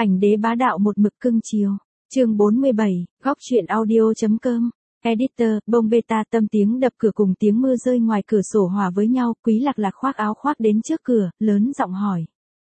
Ảnh đế bá đạo một mực cưng chiều. Chương 47, góc truyện audio.com. Editor, bông beta tâm tiếng đập cửa cùng tiếng mưa rơi ngoài cửa sổ hòa với nhau, Quý Lạc Lạc khoác áo khoác đến trước cửa, lớn giọng hỏi.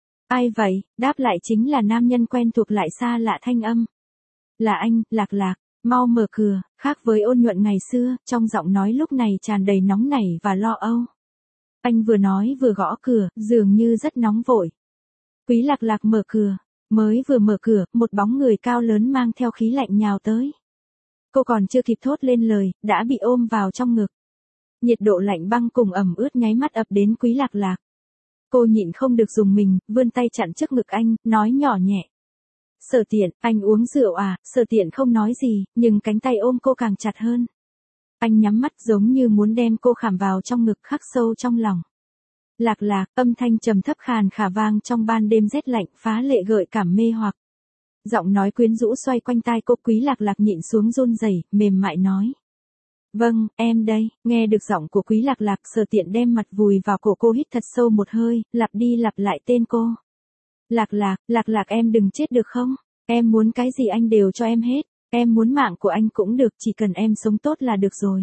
Ai vậy? Đáp lại chính là nam nhân quen thuộc lại xa lạ thanh âm. Là anh, Lạc Lạc, mau mở cửa, khác với ôn nhuận ngày xưa, trong giọng nói lúc này tràn đầy nóng nảy và lo âu. Anh vừa nói vừa gõ cửa, dường như rất nóng vội. Quý Lạc Lạc mở cửa, mới vừa mở cửa, một bóng người cao lớn mang theo khí lạnh nhào tới. Cô còn chưa kịp thốt lên lời, đã bị ôm vào trong ngực. Nhiệt độ lạnh băng cùng ẩm ướt nháy mắt ập đến Quý Lạc Lạc. Cô nhịn không được dùng mình, vươn tay chặn trước ngực anh, nói nhỏ nhẹ. Sở Tiện, anh uống rượu à? Sở Tiện không nói gì, nhưng cánh tay ôm cô càng chặt hơn. Anh nhắm mắt giống như muốn đem cô khảm vào trong ngực khắc sâu trong lòng. Lạc Lạc, âm thanh trầm thấp khàn khả vang trong ban đêm rét lạnh, phá lệ gợi cảm mê hoặc. Giọng nói quyến rũ xoay quanh tai cô. Quý Lạc Lạc nhịn xuống run rẩy, mềm mại nói. Vâng, em đây. Nghe được giọng của Quý Lạc Lạc, Sở Tiện đem mặt vùi vào cổ cô, hít thật sâu một hơi, lặp đi lặp lại tên cô. Lạc Lạc, Lạc Lạc, em đừng chết được không? Em muốn cái gì anh đều cho em hết. Em muốn mạng của anh cũng được, chỉ cần em sống tốt là được rồi.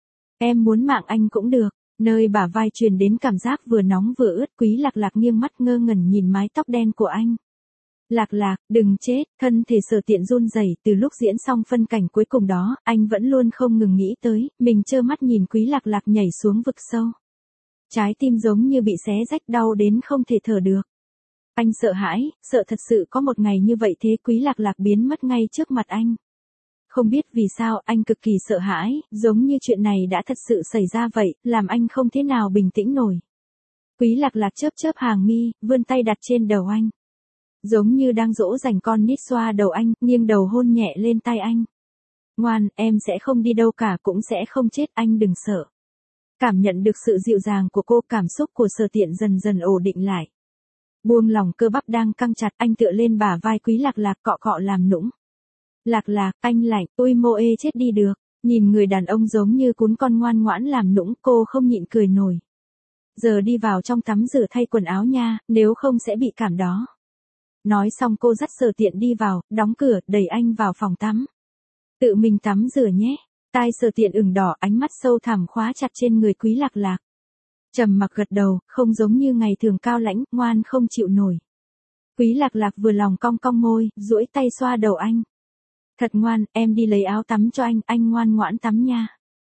Em muốn mạng anh cũng được. Nơi bả vai truyền đến cảm giác vừa nóng vừa ướt. Quý Lạc Lạc nghiêng mắt ngơ ngẩn nhìn mái tóc đen của anh. Lạc Lạc, đừng chết. Thân thể Sở Tiện run rẩy. Từ lúc diễn xong phân cảnh cuối cùng đó, anh vẫn luôn không ngừng nghĩ tới, mình trơ mắt nhìn Quý Lạc Lạc nhảy xuống vực sâu. Trái tim giống như bị xé rách, đau đến không thể thở được. Anh sợ hãi, sợ thật sự có một ngày như vậy thế Quý Lạc Lạc biến mất ngay trước mặt anh. Không biết vì sao anh cực kỳ sợ hãi, giống như chuyện này đã thật sự xảy ra vậy, làm anh không thế nào bình tĩnh nổi. Quý Lạc Lạc chớp chớp hàng mi, vươn tay đặt trên đầu anh. Giống như đang dỗ dành con nít, xoa đầu anh, nghiêng đầu hôn nhẹ lên tai anh. Ngoan, em sẽ không đi đâu cả, cũng sẽ không chết, anh đừng sợ. Cảm nhận được sự dịu dàng của cô, cảm xúc của Sở Tiện dần dần ổn định lại. Buông lòng cơ bắp đang căng chặt, anh tựa lên bả vai Quý Lạc Lạc, cọ cọ làm nũng. Lạc Lạc, anh lạnh, ui mô ê chết đi được. Nhìn người đàn ông giống như cún con ngoan ngoãn làm nũng, cô không nhịn cười nổi. Giờ đi vào trong tắm rửa thay quần áo nha, nếu không sẽ bị cảm đó. Nói xong cô dắt Sở Tiện đi vào, đóng cửa, đẩy anh vào phòng tắm. Tự mình tắm rửa nhé. Tai Sở Tiện ửng đỏ, ánh mắt sâu thẳm khóa chặt trên người Quý Lạc Lạc. Trầm mặc gật đầu, không giống như ngày thường cao lãnh, ngoan không chịu nổi. Quý Lạc Lạc vừa lòng cong cong môi, duỗi tay xoa đầu anh. Thật ngoan, em đi lấy áo tắm cho anh ngoan ngoãn tắm nha.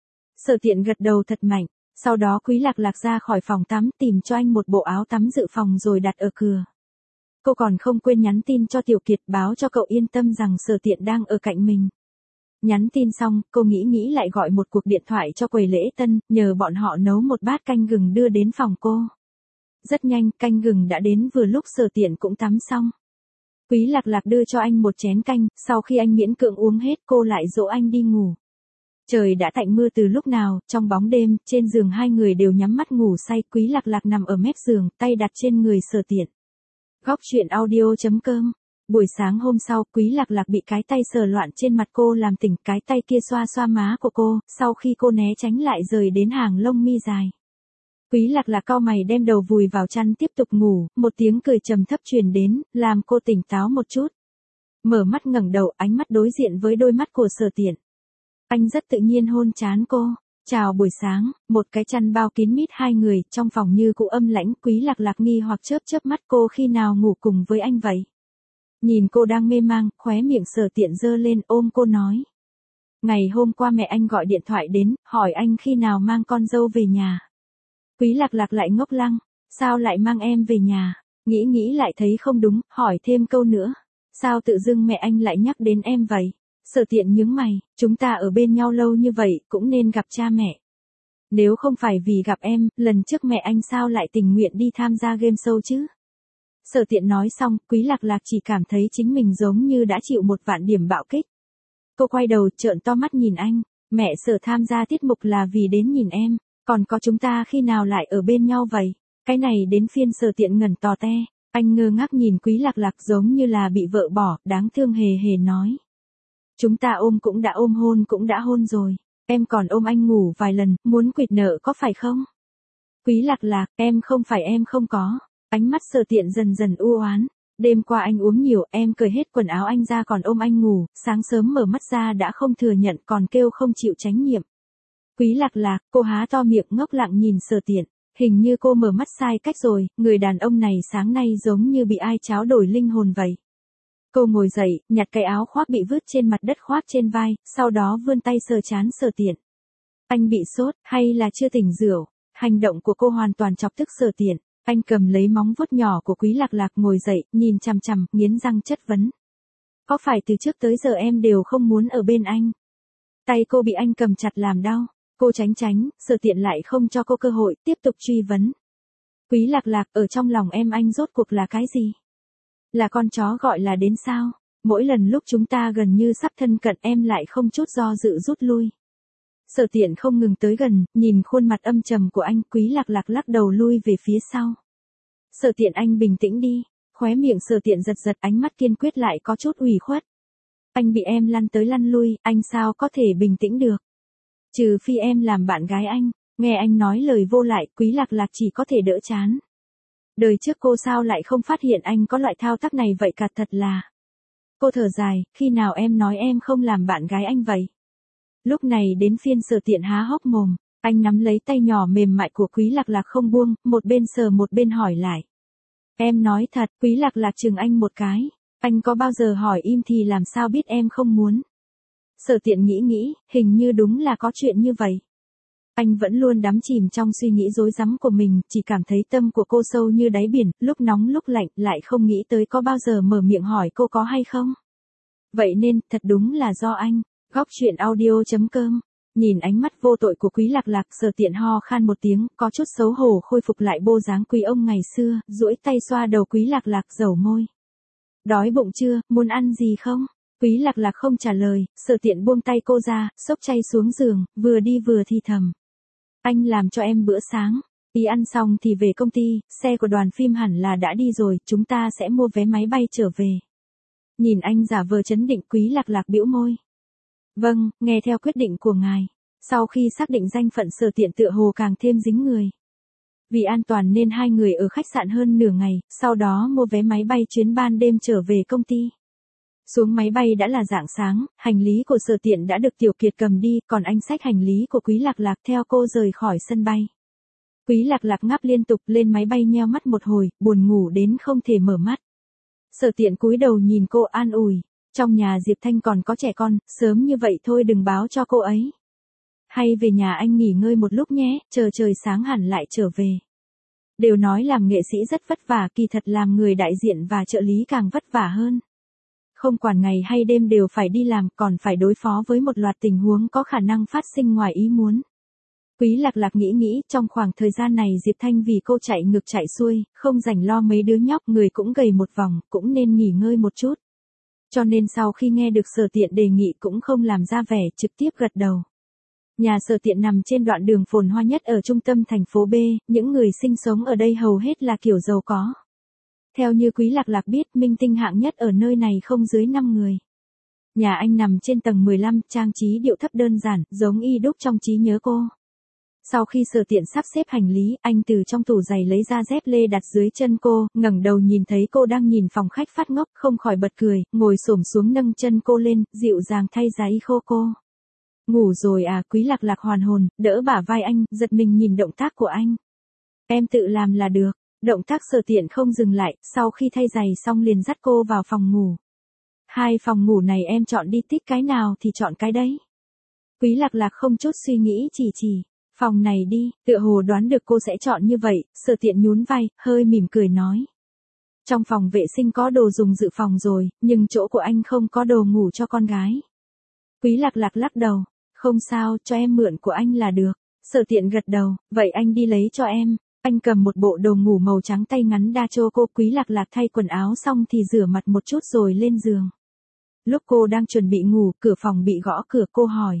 Sở Tiện gật đầu thật mạnh, sau đó Quý Lạc Lạc ra khỏi phòng tắm tìm cho anh một bộ áo tắm dự phòng rồi đặt ở cửa. Cô còn không quên nhắn tin cho Tiểu Kiệt báo cho cậu yên tâm rằng Sở Tiện đang ở cạnh mình. Nhắn tin xong, cô nghĩ lại gọi một cuộc điện thoại cho quầy lễ tân, nhờ bọn họ nấu một bát canh gừng đưa đến phòng cô. Rất nhanh, canh gừng đã đến vừa lúc Sở Tiện cũng tắm xong. Quý Lạc Lạc đưa cho anh một chén canh, sau khi anh miễn cưỡng uống hết cô lại dỗ anh đi ngủ. Trời đã tạnh mưa từ lúc nào, trong bóng đêm, trên giường hai người đều nhắm mắt ngủ say. Quý Lạc Lạc nằm ở mép giường, tay đặt trên người Sở Tiện. Góc truyện audio.com. Buổi sáng hôm sau, Quý Lạc Lạc bị cái tay sờ loạn trên mặt cô làm tỉnh, cái tay kia xoa xoa má của cô, sau khi cô né tránh lại rời đến hàng lông mi dài. Quý Lạc Lạc cau mày đem đầu vùi vào chăn tiếp tục ngủ, một tiếng cười trầm thấp truyền đến, làm cô tỉnh táo một chút. Mở mắt ngẩng đầu, ánh mắt đối diện với đôi mắt của Sở Tiện. Anh rất tự nhiên hôn trán cô. Chào buổi sáng, một cái chăn bao kín mít hai người, trong phòng như cũ âm lãnh. Quý Lạc Lạc nghi hoặc chớp chớp mắt, cô khi nào ngủ cùng với anh vậy? Nhìn cô đang mê mang, khóe miệng Sở Tiện giơ lên, ôm cô nói. Ngày hôm qua mẹ anh gọi điện thoại đến, hỏi anh khi nào mang con dâu về nhà. Quý Lạc Lạc lại ngốc lăng, sao lại mang em về nhà? Nghĩ lại thấy không đúng, hỏi thêm câu nữa. Sao tự dưng mẹ anh lại nhắc đến em vậy? Sở Tiện nhướng mày, chúng ta ở bên nhau lâu như vậy, cũng nên gặp cha mẹ. Nếu không phải vì gặp em, lần trước mẹ anh sao lại tình nguyện đi tham gia game show chứ? Sở Tiện nói xong, Quý Lạc Lạc chỉ cảm thấy chính mình giống như đã chịu một vạn điểm bạo kích. Cô quay đầu trợn to mắt nhìn anh, mẹ Sở tham gia tiết mục là vì đến nhìn em, còn có chúng ta khi nào lại ở bên nhau vậy? Cái này đến phiên Sở Tiện ngẩn tò te, anh ngơ ngác nhìn Quý Lạc Lạc giống như là bị vợ bỏ, đáng thương hề hề nói. Chúng ta ôm cũng đã ôm, hôn cũng đã hôn rồi, em còn ôm anh ngủ vài lần, muốn quỵt nợ có phải không? Quý Lạc Lạc, em không phải em không có. Ánh mắt Sở Tiện dần dần u oán, Đêm qua anh uống nhiều, em cởi hết quần áo anh ra còn ôm anh ngủ, sáng sớm mở mắt ra đã không thừa nhận còn kêu không chịu trách nhiệm. Quý Lạc Lạc, cô há to miệng ngốc lặng nhìn Sở Tiện, hình như cô mở mắt sai cách rồi, người đàn ông này sáng nay giống như bị ai tráo đổi linh hồn vậy. Cô ngồi dậy, nhặt cái áo khoác bị vứt trên mặt đất khoác trên vai, sau đó vươn tay sờ trán Sở Tiện. Anh bị sốt, hay là chưa tỉnh rượu? Hành động của cô hoàn toàn chọc tức Sở Tiện. Anh cầm lấy móng vuốt nhỏ của Quý Lạc Lạc ngồi dậy, nhìn chằm chằm, nghiến răng chất vấn. Có phải từ trước tới giờ em đều không muốn ở bên anh? Tay cô bị anh cầm chặt làm đau. Cô tránh tránh, Sở Tiện lại không cho cô cơ hội, tiếp tục truy vấn. Quý Lạc Lạc, ở trong lòng em anh rốt cuộc là cái gì? Là con chó gọi là đến sao? Mỗi lần lúc chúng ta gần như sắp thân cận em lại không chút do dự rút lui. Sở Tiện không ngừng tới gần, nhìn khuôn mặt âm trầm của anh, Quý Lạc Lạc lắc đầu lui về phía sau. Sở Tiện anh bình tĩnh đi, khóe miệng Sở Tiện giật giật, ánh mắt kiên quyết lại có chút ủy khuất. Anh bị em lăn tới lăn lui, anh sao có thể bình tĩnh được? Trừ phi em làm bạn gái anh, nghe anh nói lời vô lại, Quý Lạc Lạc chỉ có thể đỡ chán. Đời trước cô sao lại không phát hiện anh có loại thao tác này vậy cả, thật là. Cô thở dài, khi nào em nói em không làm bạn gái anh vậy? Lúc này đến phiên Sở Tiện há hốc mồm, anh nắm lấy tay nhỏ mềm mại của Quý Lạc Lạc không buông, một bên sờ một bên hỏi lại. Em nói thật, Quý Lạc Lạc chừng anh một cái, anh có bao giờ hỏi im thì làm sao biết em không muốn? Sở Tiện nghĩ, hình như đúng là có chuyện như vậy. Anh vẫn luôn đắm chìm trong suy nghĩ rối rắm của mình, chỉ cảm thấy tâm của cô sâu như đáy biển, lúc nóng lúc lạnh, lại không nghĩ tới có bao giờ mở miệng hỏi cô có hay không. Vậy nên, thật đúng là do anh. Góc truyện audio.com. Nhìn ánh mắt vô tội của Quý Lạc Lạc, Sở Tiện ho khan một tiếng, có chút xấu hổ khôi phục lại bộ dáng quý ông ngày xưa, duỗi tay xoa đầu Quý Lạc Lạc, dầu môi. Đói bụng chưa, muốn ăn gì không? Quý Lạc Lạc không trả lời, Sở Tiện buông tay cô ra, xốc chay xuống giường, vừa đi vừa thì thầm. Anh làm cho em bữa sáng, đi ăn xong thì về công ty, xe của đoàn phim hẳn là đã đi rồi, chúng ta sẽ mua vé máy bay trở về. Nhìn anh giả vờ trấn định, Quý Lạc Lạc bĩu môi. Vâng, nghe theo quyết định của ngài. Sau khi xác định danh phận, Sở Tiện tựa hồ càng thêm dính người. Vì an toàn nên hai người ở khách sạn hơn nửa ngày, sau đó mua vé máy bay chuyến ban đêm trở về công ty. Xuống máy bay đã là rạng sáng, hành lý của Sở Tiện đã được Tiểu Kiệt cầm đi, còn anh xách hành lý của Quý Lạc Lạc theo cô rời khỏi sân bay. Quý Lạc Lạc ngáp liên tục, lên máy bay nheo mắt một hồi, buồn ngủ đến không thể mở mắt. Sở Tiện cúi đầu nhìn cô an ủi, trong nhà Diệp Thanh còn có trẻ con, sớm như vậy thôi đừng báo cho cô ấy. Hay về nhà anh nghỉ ngơi một lúc nhé, chờ trời sáng hẳn lại trở về. Đều nói làm nghệ sĩ rất vất vả, kỳ thật làm người đại diện và trợ lý càng vất vả hơn. Không quản ngày hay đêm đều phải đi làm, còn phải đối phó với một loạt tình huống có khả năng phát sinh ngoài ý muốn. Quý Lạc Lạc nghĩ, trong khoảng thời gian này Diệp Thanh vì cô chạy ngược chạy xuôi, không rảnh lo mấy đứa nhóc, người cũng gầy một vòng, cũng nên nghỉ ngơi một chút. Cho nên sau khi nghe được Sở Tiện đề nghị cũng không làm ra vẻ, trực tiếp gật đầu. Nhà Sở Tiện nằm trên đoạn đường phồn hoa nhất ở trung tâm thành phố B, những người sinh sống ở đây hầu hết là kiểu giàu có. Theo như Quý Lạc Lạc biết, minh tinh hạng nhất ở nơi này không dưới 5 người. Nhà anh nằm trên tầng 15, trang trí điệu thấp đơn giản, giống y đúc trong trí nhớ cô. Sau khi Sở Tiện sắp xếp hành lý, anh từ trong tủ giày lấy ra dép lê đặt dưới chân cô, ngẩng đầu nhìn thấy cô đang nhìn phòng khách phát ngốc, không khỏi bật cười, ngồi xổm xuống nâng chân cô lên, dịu dàng thay giày khô cô. Ngủ rồi à? Quý Lạc Lạc hoàn hồn, đỡ bả vai anh, giật mình nhìn động tác của anh. Em tự làm là được. Động tác Sở Tiện không dừng lại, sau khi thay giày xong liền dắt cô vào phòng ngủ. Hai phòng ngủ này em chọn đi, thích cái nào thì chọn cái đấy. Quý Lạc Lạc không chút suy nghĩ chỉ. Phòng này đi, tựa hồ đoán được cô sẽ chọn như vậy, Sở Tiện nhún vai, hơi mỉm cười nói. Trong phòng vệ sinh có đồ dùng dự phòng rồi, nhưng chỗ của anh không có đồ ngủ cho con gái. Quý Lạc Lạc lắc đầu, không sao, cho em mượn của anh là được. Sở Tiện gật đầu, vậy anh đi lấy cho em. Anh cầm một bộ đồ ngủ màu trắng tay ngắn đa cho cô. Quý Lạc Lạc thay quần áo xong thì rửa mặt một chút rồi lên giường. Lúc cô đang chuẩn bị ngủ, cửa phòng bị gõ cửa, cô hỏi.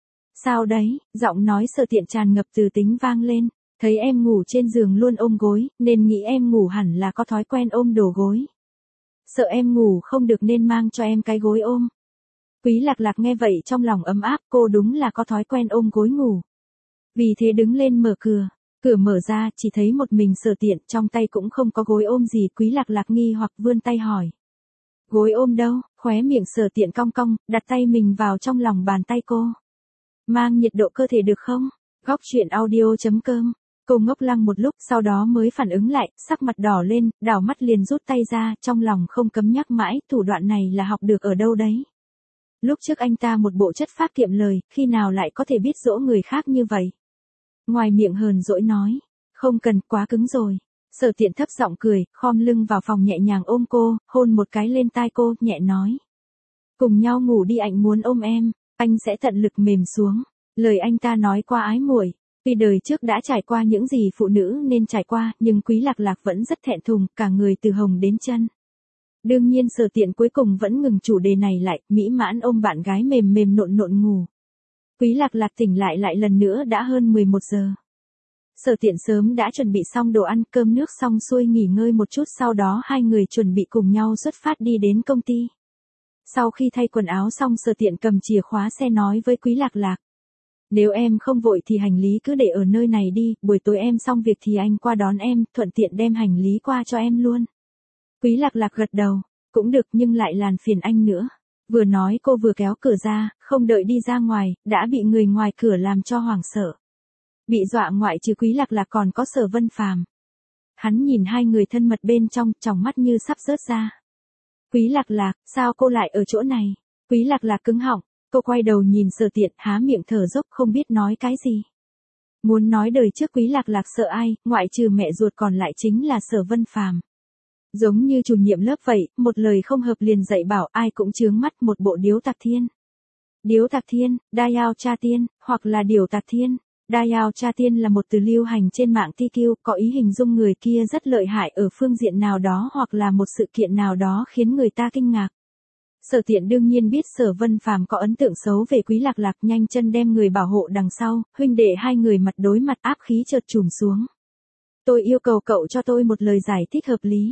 Sao đấy? Giọng nói Sở Tiện tràn ngập từ tính vang lên. Thấy em ngủ trên giường luôn ôm gối, nên nghĩ em ngủ hẳn là có thói quen ôm đồ gối. Sợ em ngủ không được nên mang cho em cái gối ôm. Quý Lạc Lạc nghe vậy trong lòng ấm áp, cô đúng là có thói quen ôm gối ngủ. Vì thế đứng lên mở cửa. Cửa mở ra, chỉ thấy một mình Sở Tiện, trong tay cũng không có gối ôm gì. Quý Lạc Lạc nghi hoặc vươn tay hỏi. Gối ôm đâu? Khóe miệng Sở Tiện cong cong, đặt tay mình vào trong lòng bàn tay cô. Mang nhiệt độ cơ thể được không? Góc truyện audio.com. Cô ngốc lăng một lúc, sau đó mới phản ứng lại, sắc mặt đỏ lên, đảo mắt liền rút tay ra, trong lòng không cấm nhắc mãi, thủ đoạn này là học được ở đâu đấy. Lúc trước anh ta một bộ chất phác kiệm lời, khi nào lại có thể biết dỗ người khác như vậy. Ngoài miệng hờn dỗi nói, không cần, quá cứng rồi. Sở Tiện thấp giọng cười, khom lưng vào phòng nhẹ nhàng ôm cô, hôn một cái lên tai cô, nhẹ nói. Cùng nhau ngủ đi, anh muốn ôm em, anh sẽ tận lực mềm xuống. Lời anh ta nói qua ái muội. Tuy đời trước đã trải qua những gì phụ nữ nên trải qua, nhưng Quý Lạc Lạc vẫn rất thẹn thùng, cả người từ hồng đến chân. Đương nhiên Sở Tiện cuối cùng vẫn ngừng chủ đề này lại, mỹ mãn ôm bạn gái mềm mềm nộn nộn ngủ. Quý Lạc Lạc tỉnh lại lần nữa đã hơn 11 giờ. Sở Tiện sớm đã chuẩn bị xong đồ ăn, cơm nước xong xuôi nghỉ ngơi một chút, sau đó hai người chuẩn bị cùng nhau xuất phát đi đến công ty. Sau khi thay quần áo xong, Sở Tiện cầm chìa khóa xe nói với Quý Lạc Lạc. Nếu em không vội thì hành lý cứ để ở nơi này đi, buổi tối em xong việc thì anh qua đón em, thuận tiện đem hành lý qua cho em luôn. Quý Lạc Lạc gật đầu, cũng được nhưng lại làm phiền anh nữa. Vừa nói cô vừa kéo cửa ra, không đợi đi ra ngoài, đã bị người ngoài cửa làm cho hoảng sợ. Bị dọa ngoại trừ Quý Lạc Lạc còn có Sở Vân Phàm. Hắn nhìn hai người thân mật bên trong, tròng mắt như sắp rớt ra. Quý Lạc Lạc, sao cô lại ở chỗ này? Quý Lạc Lạc cứng họng, cô quay đầu nhìn Sở Tiện, há miệng thở dốc không biết nói cái gì. Muốn nói đời trước Quý Lạc Lạc sợ ai, ngoại trừ mẹ ruột còn lại chính là Sở Vân Phàm. Giống như chủ nhiệm lớp vậy, một lời không hợp liền dạy bảo, ai cũng chướng mắt, một bộ điếu tạc thiên. Điếu tạc thiên, Dayao Cha Tiên, hoặc là điểu tạc thiên. Dayao Cha Tiên là một từ lưu hành trên mạng TQ, có ý hình dung người kia rất lợi hại ở phương diện nào đó hoặc là một sự kiện nào đó khiến người ta kinh ngạc. Sở Tiện đương nhiên biết Sở Vân Phàm có ấn tượng xấu về Quý Lạc Lạc, nhanh chân đem người bảo hộ đằng sau, huynh đệ hai người mặt đối mặt, áp khí chợt trùm xuống. Tôi yêu cầu cậu cho tôi một lời giải thích hợp lý.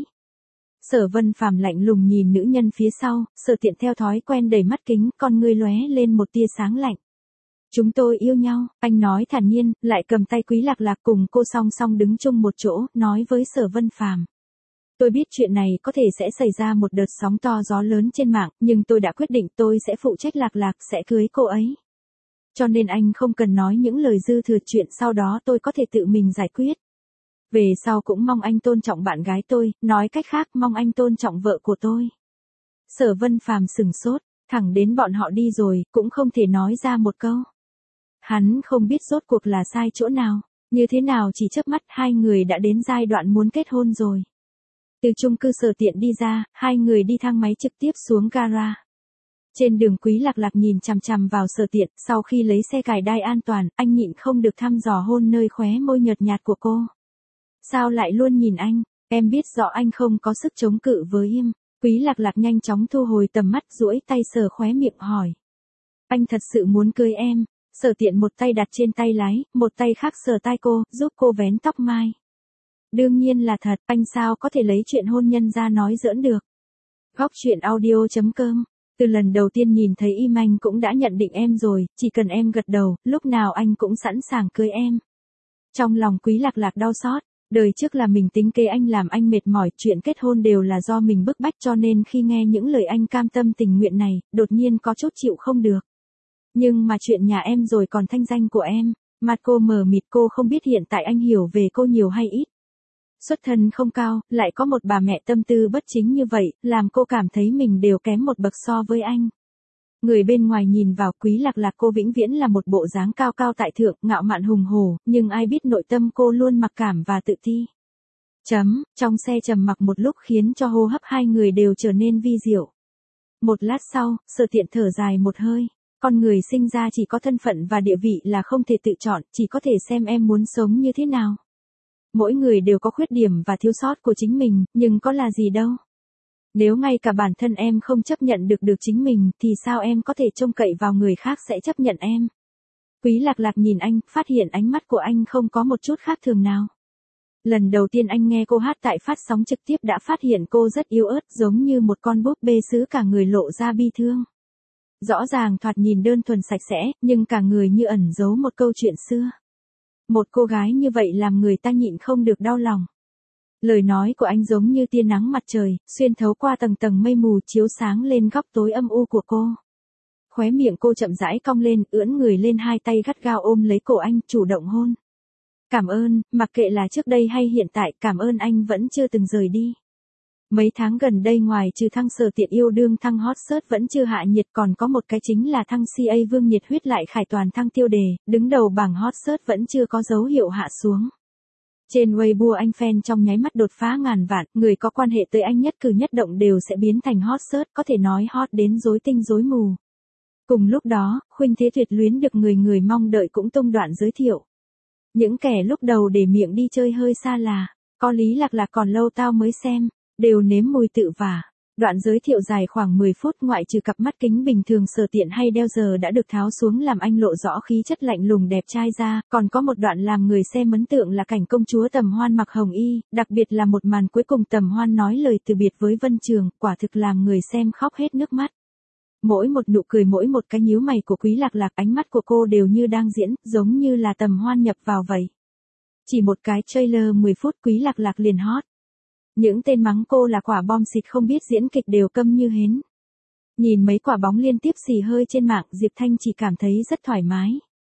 Sở Vân Phàm lạnh lùng nhìn nữ nhân phía sau, Sở Tiện theo thói quen đẩy mắt kính, con ngươi lóe lên một tia sáng lạnh. Chúng tôi yêu nhau, anh nói thản nhiên, lại cầm tay Quý Lạc Lạc cùng cô song song đứng chung một chỗ, nói với Sở Vân Phàm. Tôi biết chuyện này có thể sẽ xảy ra một đợt sóng to gió lớn trên mạng, nhưng tôi đã quyết định tôi sẽ phụ trách Lạc Lạc, sẽ cưới cô ấy. Cho nên anh không cần nói những lời dư thừa, chuyện sau đó tôi có thể tự mình giải quyết. Về sau cũng mong anh tôn trọng bạn gái tôi, nói cách khác mong anh tôn trọng vợ của tôi. Sở Vân Phàm sừng sốt, thẳng đến bọn họ đi rồi, cũng không thể nói ra một câu. Hắn không biết rốt cuộc là sai chỗ nào, như thế nào chỉ chớp mắt hai người đã đến giai đoạn muốn kết hôn rồi. Từ chung cư Sở Tiện đi ra, hai người đi thang máy trực tiếp xuống gara. Trên đường Quý Lạc Lạc nhìn chằm chằm vào Sở Tiện, sau khi lấy xe cài đai an toàn, anh nhịn không được thăm dò hôn nơi khóe môi nhợt nhạt của cô. Sao lại luôn nhìn anh, em biết rõ anh không có sức chống cự với em. Quý Lạc Lạc nhanh chóng thu hồi tầm mắt, duỗi tay sờ khóe miệng hỏi. Anh thật sự muốn cưới em? Sở Tiện một tay đặt trên tay lái, một tay khác sờ tai cô, giúp cô vén tóc mai. Đương nhiên là thật, anh sao có thể lấy chuyện hôn nhân ra nói giỡn được. Góc truyện audio.com. Từ lần đầu tiên nhìn thấy im anh cũng đã nhận định em rồi, chỉ cần em gật đầu, lúc nào anh cũng sẵn sàng cưới em. Trong lòng Quý Lạc Lạc đau xót, đời trước là mình tính kế anh làm anh mệt mỏi, chuyện kết hôn đều là do mình bức bách, cho nên khi nghe những lời anh cam tâm tình nguyện này, đột nhiên có chút chịu không được. Nhưng mà chuyện nhà em rồi còn thanh danh của em, mặt cô mờ mịt, cô không biết hiện tại anh hiểu về cô nhiều hay ít. Xuất thân không cao, lại có một bà mẹ tâm tư bất chính như vậy, làm cô cảm thấy mình đều kém một bậc so với anh. Người bên ngoài nhìn vào Quý Lạc Lạc cô vĩnh viễn là một bộ dáng cao cao tại thượng, ngạo mạn hùng hổ, nhưng ai biết nội tâm cô luôn mặc cảm và tự ti. Trong xe trầm mặc một lúc khiến cho hô hấp hai người đều trở nên vi diệu. Một lát sau, Sở Tiện thở dài một hơi. Con người sinh ra chỉ có thân phận và địa vị là không thể tự chọn, chỉ có thể xem em muốn sống như thế nào. Mỗi người đều có khuyết điểm và thiếu sót của chính mình, nhưng có là gì đâu. Nếu ngay cả bản thân em không chấp nhận được chính mình, thì sao em có thể trông cậy vào người khác sẽ chấp nhận em? Quý Lạc Lạc nhìn anh, phát hiện ánh mắt của anh không có một chút khác thường nào. Lần đầu tiên anh nghe cô hát tại phát sóng trực tiếp đã phát hiện cô rất yếu ớt, giống như một con búp bê sứ, cả người lộ ra bi thương. Rõ ràng thoạt nhìn đơn thuần sạch sẽ, nhưng cả người như ẩn giấu một câu chuyện xưa. Một cô gái như vậy làm người ta nhịn không được đau lòng. Lời nói của anh giống như tia nắng mặt trời, xuyên thấu qua tầng tầng mây mù chiếu sáng lên góc tối âm u của cô. Khóe miệng cô chậm rãi cong lên, ưỡn người lên, hai tay gắt gao ôm lấy cổ anh, chủ động hôn. Cảm ơn, mặc kệ là trước đây hay hiện tại, cảm ơn anh vẫn chưa từng rời đi. Mấy tháng gần đây ngoài trừ thăng Sở Tiện yêu đương thăng hot search vẫn chưa hạ nhiệt, còn có một cái chính là thăng CA Vương nhiệt huyết lại khải toàn thăng tiêu đề, đứng đầu bảng hot search vẫn chưa có dấu hiệu hạ xuống. Trên Weibo anh fan trong nháy mắt đột phá ngàn vạn, người có quan hệ tới anh nhất cử nhất động đều sẽ biến thành hot search, có thể nói hot đến rối tinh rối mù. Cùng lúc đó, Khuynh Thế Tuyệt luyến được người người mong đợi cũng tung đoạn giới thiệu. Những kẻ lúc đầu để miệng đi chơi hơi xa là, có lý lạc lạc còn lâu tao mới xem, đều nếm mùi tự vả. Đoạn giới thiệu dài khoảng 10 phút, ngoại trừ cặp mắt kính bình thường Sở Tiện hay đeo giờ đã được tháo xuống làm anh lộ rõ khí chất lạnh lùng đẹp trai ra, còn có một đoạn làm người xem ấn tượng là cảnh công chúa Tầm Hoan mặc hồng y, đặc biệt là một màn cuối cùng Tầm Hoan nói lời từ biệt với Vân Trường, quả thực làm người xem khóc hết nước mắt. Mỗi một nụ cười, mỗi một cái nhíu mày của Quý Lạc Lạc, ánh mắt của cô đều như đang diễn, giống như là Tầm Hoan nhập vào vậy. Chỉ một cái trailer 10 phút Quý Lạc Lạc liền hot. Những tên mắng cô là quả bom xịt không biết diễn kịch đều câm như hến. Nhìn mấy quả bóng liên tiếp xì hơi trên mạng, Diệp Thanh chỉ cảm thấy rất thoải mái.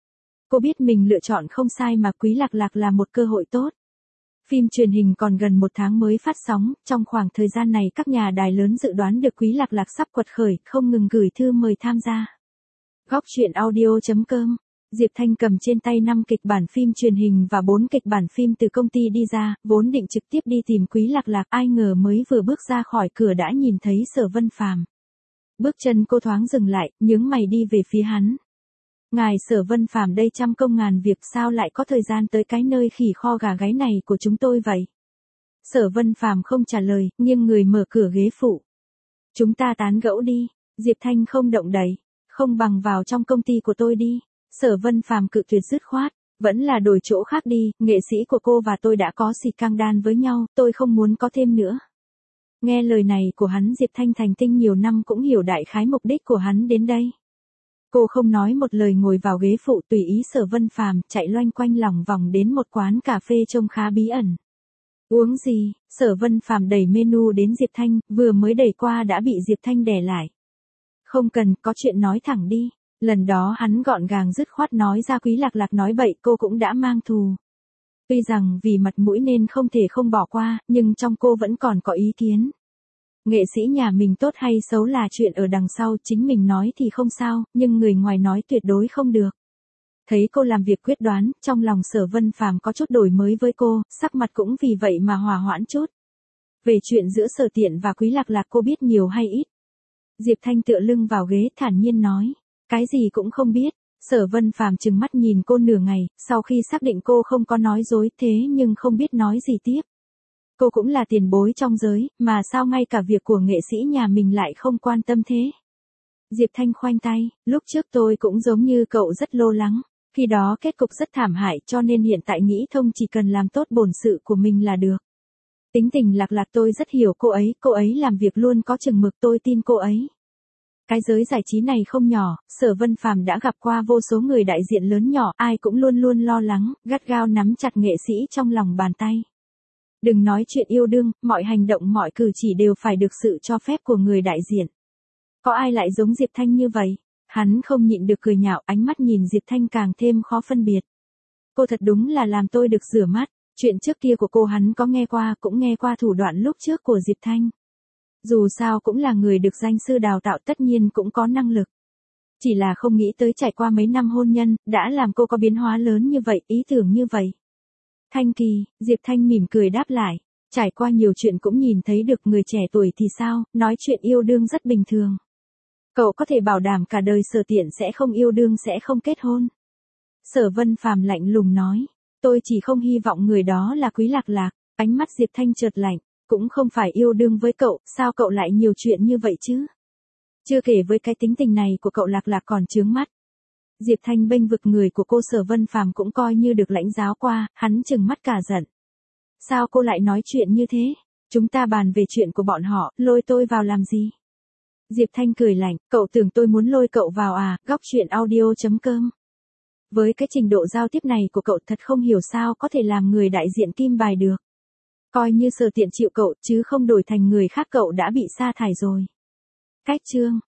Cô biết mình lựa chọn không sai mà Quý Lạc Lạc là một cơ hội tốt. Phim truyền hình còn gần 1 tháng mới phát sóng, trong khoảng thời gian này các nhà đài lớn dự đoán được Quý Lạc Lạc sắp quật khởi, không ngừng gửi thư mời tham gia. Góc truyện audio.com. Diệp Thanh cầm trên tay 5 kịch bản phim truyền hình và 4 kịch bản phim từ công ty đi ra, vốn định trực tiếp đi tìm Quý Lạc Lạc, ai ngờ mới vừa bước ra khỏi cửa đã nhìn thấy Sở Vân Phàm. Bước chân cô thoáng dừng lại, nhướng mày đi về phía hắn. Ngài Sở Vân Phàm đây trăm công ngàn việc, sao lại có thời gian tới cái nơi khỉ kho gà gáy này của chúng tôi vậy? Sở Vân Phàm không trả lời, nhưng người mở cửa ghế phụ. Chúng ta tán gẫu đi. Diệp Thanh không động đậy. Không bằng vào trong công ty của tôi đi. Sở Vân Phàm cự tuyệt dứt khoát, vẫn là đổi chỗ khác đi, nghệ sĩ của cô và tôi đã có xì căng đan với nhau, tôi không muốn có thêm nữa. Nghe lời này của hắn, Diệp Thanh thành tinh nhiều năm cũng hiểu đại khái mục đích của hắn đến đây. Cô không nói một lời ngồi vào ghế phụ tùy ý Sở Vân Phàm chạy loanh quanh lòng vòng đến một quán cà phê trông khá bí ẩn. Uống gì? Sở Vân Phàm đẩy menu đến Diệp Thanh, vừa mới đẩy qua đã bị Diệp Thanh đè lại. Không cần, có chuyện nói thẳng đi. Lần đó hắn gọn gàng dứt khoát nói ra Quý Lạc Lạc nói bậy, cô cũng đã mang thù. Tuy rằng vì mặt mũi nên không thể không bỏ qua, nhưng trong cô vẫn còn có ý kiến. Nghệ sĩ nhà mình tốt hay xấu là chuyện ở đằng sau, chính mình nói thì không sao, nhưng người ngoài nói tuyệt đối không được. Thấy cô làm việc quyết đoán, trong lòng Sở Vân Phàm có chút đổi mới với cô, sắc mặt cũng vì vậy mà hòa hoãn chút. Về chuyện giữa Sở Tiện và Quý Lạc Lạc cô biết nhiều hay ít? Diệp Thanh tựa lưng vào ghế thản nhiên nói. Cái gì cũng không biết. Sở Vân Phàm trừng mắt nhìn cô nửa ngày, sau khi xác định cô không có nói dối, thế nhưng không biết nói gì tiếp. Cô cũng là tiền bối trong giới, mà sao ngay cả việc của nghệ sĩ nhà mình lại không quan tâm thế? Diệp Thanh khoanh tay, lúc trước tôi cũng giống như cậu rất lo lắng, khi đó kết cục rất thảm hại cho nên hiện tại nghĩ thông chỉ cần làm tốt bổn sự của mình là được. Tính tình Lạc Lạc tôi rất hiểu cô ấy làm việc luôn có chừng mực, tôi tin cô ấy. Cái giới giải trí này không nhỏ, Sở Vân Phàm đã gặp qua vô số người đại diện lớn nhỏ, ai cũng luôn luôn lo lắng, gắt gao nắm chặt nghệ sĩ trong lòng bàn tay. Đừng nói chuyện yêu đương, mọi hành động mọi cử chỉ đều phải được sự cho phép của người đại diện. Có ai lại giống Diệp Thanh như vậy? Hắn không nhịn được cười nhạo, ánh mắt nhìn Diệp Thanh càng thêm khó phân biệt. Cô thật đúng là làm tôi được rửa mắt, chuyện trước kia của cô hắn có nghe qua, cũng nghe qua thủ đoạn lúc trước của Diệp Thanh. Dù sao cũng là người được danh sư đào tạo, tất nhiên cũng có năng lực. Chỉ là không nghĩ tới trải qua mấy năm hôn nhân, đã làm cô có biến hóa lớn như vậy, ý tưởng như vậy. Thanh Kỳ, Diệp Thanh mỉm cười đáp lại. Trải qua nhiều chuyện cũng nhìn thấy được người trẻ tuổi thì sao, nói chuyện yêu đương rất bình thường. Cậu có thể bảo đảm cả đời Sở Tiện sẽ không yêu đương, sẽ không kết hôn. Sở Vân Phàm lạnh lùng nói. Tôi chỉ không hy vọng người đó là Quý Lạc Lạc. Ánh mắt Diệp Thanh chợt lạnh. Cũng không phải yêu đương với cậu, sao cậu lại nhiều chuyện như vậy chứ? Chưa kể với cái tính tình này của cậu Lạc Lạc còn chướng mắt. Diệp Thanh bênh vực người của cô, Sở Vân Phàm cũng coi như được lãnh giáo qua, hắn trừng mắt cả giận. Sao cô lại nói chuyện như thế? Chúng ta bàn về chuyện của bọn họ, lôi tôi vào làm gì? Diệp Thanh cười lạnh, cậu tưởng tôi muốn lôi cậu vào à? Góc truyện audio.com Với cái trình độ giao tiếp này của cậu thật không hiểu sao có thể làm người đại diện Kim Bài được. Coi như Sở Tiện chịu cậu chứ không đổi thành người khác cậu đã bị sa thải rồi. Cách chương